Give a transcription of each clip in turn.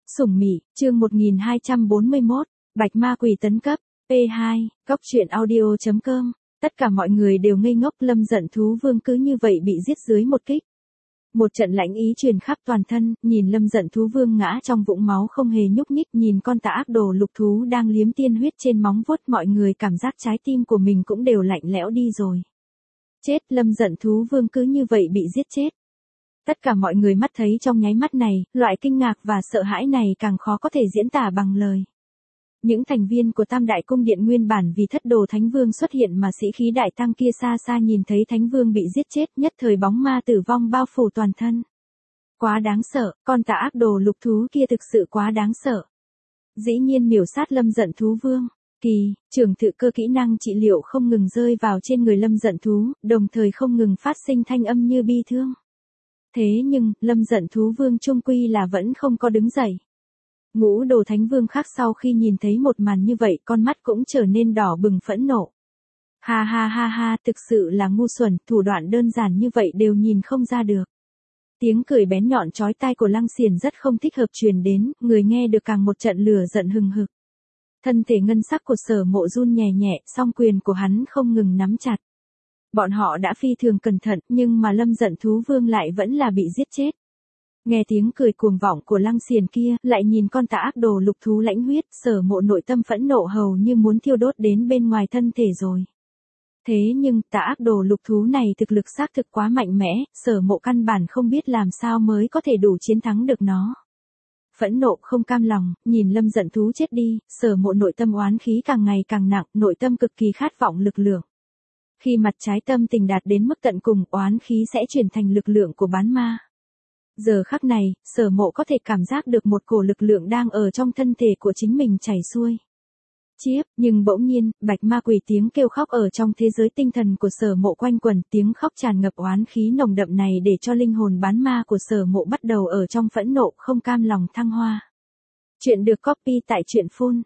Sủng Mị, chương 1241, Bạch Ma Quỷ tấn cấp, P2, Cốc truyện audio.com. Tất cả mọi người đều ngây ngốc, Lâm Giận Thú Vương cứ như vậy bị giết dưới một kích. Một trận lãnh ý truyền khắp toàn thân, nhìn Lâm Giận Thú Vương ngã trong vũng máu không hề nhúc nhích, nhìn con tà ác đồ lục thú đang liếm tiên huyết trên móng vuốt, mọi người cảm giác trái tim của mình cũng đều lạnh lẽo đi rồi. Chết, Lâm Giận Thú Vương cứ như vậy bị giết chết. Tất cả mọi người mắt thấy trong nháy mắt này, loại kinh ngạc và sợ hãi này càng khó có thể diễn tả bằng lời. Những thành viên của Tam Đại Cung Điện nguyên bản vì thất đồ Thánh Vương xuất hiện mà sĩ khí đại tăng kia xa xa nhìn thấy Thánh Vương bị giết chết, nhất thời bóng ma tử vong bao phủ toàn thân. Quá đáng sợ, con tà ác đồ lục thú kia thực sự quá đáng sợ. Dĩ nhiên miểu sát Lâm Giận Thú Vương. Kỳ, trường thự cơ kỹ năng trị liệu không ngừng rơi vào trên người Lâm Giận Thú, đồng thời không ngừng phát sinh thanh âm như bi thương. Thế nhưng, Lâm Giận Thú Vương chung quy là vẫn không có đứng dậy. Ngũ đồ Thánh Vương khác sau khi nhìn thấy một màn như vậy, con mắt cũng trở nên đỏ bừng phẫn nộ. Ha ha ha ha, thực sự là ngu xuẩn, thủ đoạn đơn giản như vậy đều nhìn không ra được. Tiếng cười bén nhọn chói tai của Lăng Xiển rất không thích hợp truyền đến, người nghe được càng một trận lửa giận hừng hực. Thân thể ngân sắc của Sở Mộ run nhẹ nhẹ, song quyền của hắn không ngừng nắm chặt. Bọn họ đã phi thường cẩn thận, nhưng mà Lâm Giận Thú Vương lại vẫn là bị giết chết. Nghe tiếng cười cuồng vọng của Lăng Xiển kia, lại nhìn con tà ác đồ lục thú lãnh huyết, Sở Mộ nội tâm phẫn nộ hầu như muốn thiêu đốt đến bên ngoài thân thể rồi. Thế nhưng, tà ác đồ lục thú này thực lực xác thực quá mạnh mẽ, Sở Mộ căn bản không biết làm sao mới có thể đủ chiến thắng được nó. Phẫn nộ không cam lòng, nhìn Lâm Giận Thú chết đi, Sở Mộ nội tâm oán khí càng ngày càng nặng, nội tâm cực kỳ khát vọng lực lượng. Khi mặt trái tâm tình đạt đến mức tận cùng, oán khí sẽ chuyển thành lực lượng của bán ma. Giờ khắc này, Sở Mộ có thể cảm giác được một cổ lực lượng đang ở trong thân thể của chính mình chảy xuôi. Chiếp, nhưng bỗng nhiên, Bạch Ma Quỷ tiếng kêu khóc ở trong thế giới tinh thần của Sở Mộ quanh quẩn, tiếng khóc tràn ngập oán khí nồng đậm này để cho linh hồn bán ma của Sở Mộ bắt đầu ở trong phẫn nộ không cam lòng thăng hoa. Chuyện được copy tại truyện phun.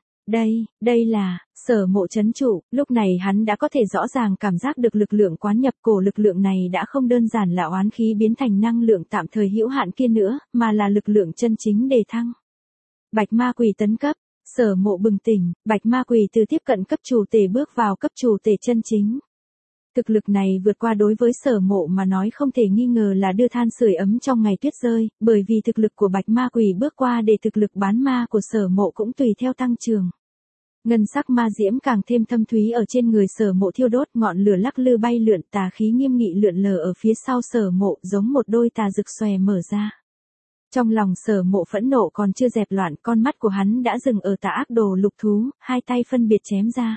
Đây là, Sở Mộ trấn trụ, lúc này hắn đã có thể rõ ràng cảm giác được lực lượng quán nhập, cổ lực lượng này đã không đơn giản là oán khí biến thành năng lượng tạm thời hữu hạn kia nữa, mà là lực lượng chân chính đề thăng. Bạch Ma Quỷ tấn cấp, Sở Mộ bừng tỉnh, Bạch Ma Quỷ từ tiếp cận cấp chủ tể bước vào cấp chủ tể chân chính. Thực lực này vượt qua đối với Sở Mộ mà nói không thể nghi ngờ là đưa than sưởi ấm trong ngày tuyết rơi, bởi vì thực lực của Bạch Ma Quỷ bước qua để thực lực bán ma của Sở Mộ cũng tùy theo tăng trưởng. Ngân sắc ma diễm càng thêm thâm thúy ở trên người Sở Mộ thiêu đốt, ngọn lửa lắc lư bay lượn, tà khí nghiêm nghị lượn lờ ở phía sau Sở Mộ giống một đôi tà rực xòe mở ra. Trong lòng Sở Mộ phẫn nộ còn chưa dẹp loạn, con mắt của hắn đã dừng ở tà ác đồ lục thú, hai tay phân biệt chém ra.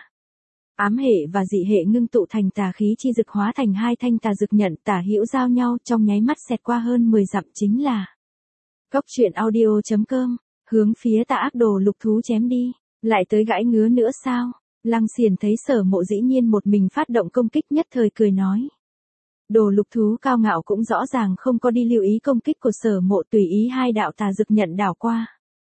Ám hệ và dị hệ ngưng tụ thành tà khí chi dực hóa thành hai thanh tà dực nhận tả hữu giao nhau, trong nháy mắt xẹt qua hơn 10 dặm, chính là Cốc truyện audio.com, hướng phía tà ác đồ lục thú chém đi. Lại tới gãi ngứa nữa sao? Lăng Xiển thấy Sở Mộ dĩ nhiên một mình phát động công kích, nhất thời cười nói. Đồ lục thú cao ngạo cũng rõ ràng không có đi lưu ý công kích của Sở Mộ, tùy ý hai đạo tà dực nhận đảo qua.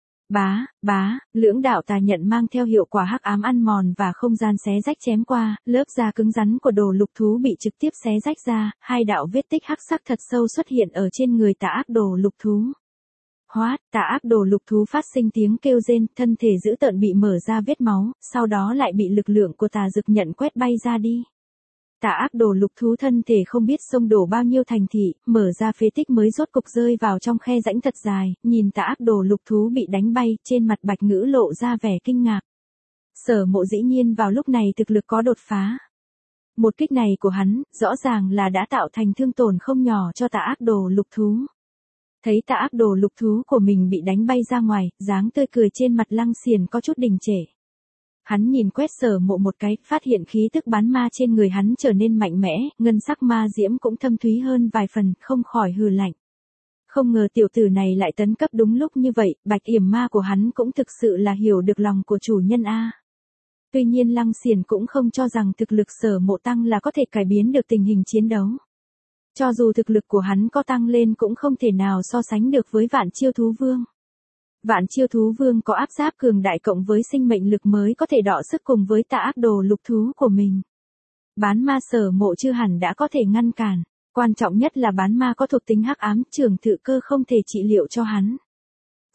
Lưỡng đạo tà nhận mang theo hiệu quả hắc ám ăn mòn và không gian xé rách chém qua, lớp da cứng rắn của đồ lục thú bị trực tiếp xé rách ra, hai đạo vết tích hắc sắc thật sâu xuất hiện ở trên người tà ác đồ lục thú. Tà ác đồ lục thú phát sinh tiếng kêu rên, thân thể dữ tợn bị mở ra vết máu, sau đó lại bị lực lượng của tà dực nhận quét bay ra đi. Tà ác đồ lục thú thân thể không biết xông đổ bao nhiêu thành thị, mở ra phế tích mới rốt cục rơi vào trong khe rãnh thật dài, nhìn tà ác đồ lục thú bị đánh bay, trên mặt Bạch Ngữ lộ ra vẻ kinh ngạc. Sở Mộ dĩ nhiên vào lúc này thực lực có đột phá. Một kích này của hắn, rõ ràng là đã tạo thành thương tổn không nhỏ cho tà ác đồ lục thú. Thấy tà ác đồ lục thú của mình bị đánh bay ra ngoài, dáng tươi cười trên mặt Lăng Xiển có chút đình trệ. Hắn nhìn quét Sở Mộ một cái, phát hiện khí tức bán ma trên người hắn trở nên mạnh mẽ, ngân sắc ma diễm cũng thâm thúy hơn vài phần, không khỏi hừ lạnh. Không ngờ tiểu tử này lại tấn cấp đúng lúc như vậy, Bạch Yểm ma của hắn cũng thực sự là hiểu được lòng của chủ nhân a. Tuy nhiên Lăng Xiển cũng không cho rằng thực lực Sở Mộ tăng là có thể cải biến được tình hình chiến đấu. Cho dù thực lực của hắn có tăng lên cũng không thể nào so sánh được với Vạn Chiêu Thú Vương. Vạn Chiêu Thú Vương có áp giáp cường đại cộng với sinh mệnh lực mới có thể đọ sức cùng với tà ác đồ lục thú của mình. Bán ma Sở Mộ chưa hẳn đã có thể ngăn cản, quan trọng nhất là bán ma có thuộc tính hắc ám, trưởng thự cơ không thể trị liệu cho hắn.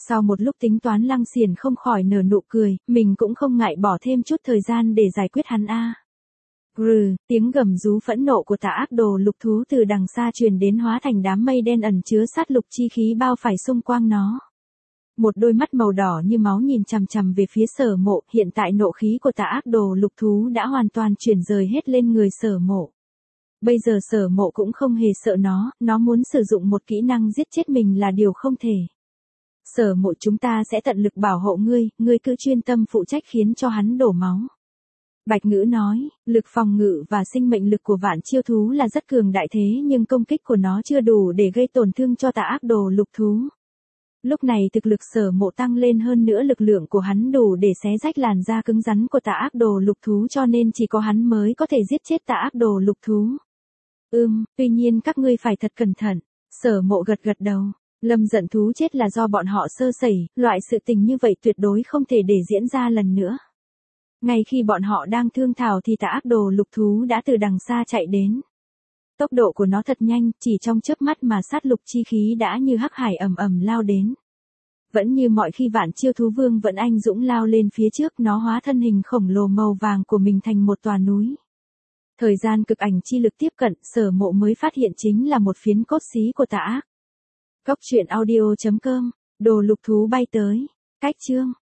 Sau một lúc tính toán Lăng Xiển không khỏi nở nụ cười, mình cũng không ngại bỏ thêm chút thời gian để giải quyết hắn a. Rừ, tiếng gầm rú phẫn nộ của tà ác đồ lục thú từ đằng xa truyền đến hóa thành đám mây đen ẩn chứa sát lục chi khí bao phải xung quanh nó. Một đôi mắt màu đỏ như máu nhìn chằm chằm về phía Sở Mộ, hiện tại nộ khí của tà ác đồ lục thú đã hoàn toàn chuyển rời hết lên người Sở Mộ. Bây giờ Sở Mộ cũng không hề sợ nó muốn sử dụng một kỹ năng giết chết mình là điều không thể. Sở Mộ, chúng ta sẽ tận lực bảo hộ ngươi cứ chuyên tâm phụ trách khiến cho hắn đổ máu. Bạch Ngữ nói, lực phòng ngự và sinh mệnh lực của vạn chiêu thú là rất cường đại thế nhưng công kích của nó chưa đủ để gây tổn thương cho tà ác đồ lục thú. Lúc này thực lực Sở Mộ tăng lên hơn nữa lực lượng của hắn đủ để xé rách làn da cứng rắn của tà ác đồ lục thú cho nên chỉ có hắn mới có thể giết chết tà ác đồ lục thú. Tuy nhiên các ngươi phải thật cẩn thận. Sở Mộ gật gật đầu. Lâm giận thú chết là do bọn họ sơ sẩy, loại sự tình như vậy tuyệt đối không thể để diễn ra lần nữa. Ngay khi bọn họ đang thương thảo thì tà ác đồ lục thú đã từ đằng xa chạy đến. Tốc độ của nó thật nhanh, chỉ trong chớp mắt mà sát lục chi khí đã như hắc hải ầm ầm lao đến. Vẫn như mọi khi Vạn Chiêu Thú Vương vẫn anh dũng lao lên phía trước, nó hóa thân hình khổng lồ màu vàng của mình thành một tòa núi. Thời gian cực ảnh chi lực tiếp cận, Sở Mộ mới phát hiện chính là một phiến cốt xí của tà ác. Cốc truyện audio.com, đồ lục thú bay tới. Cách chương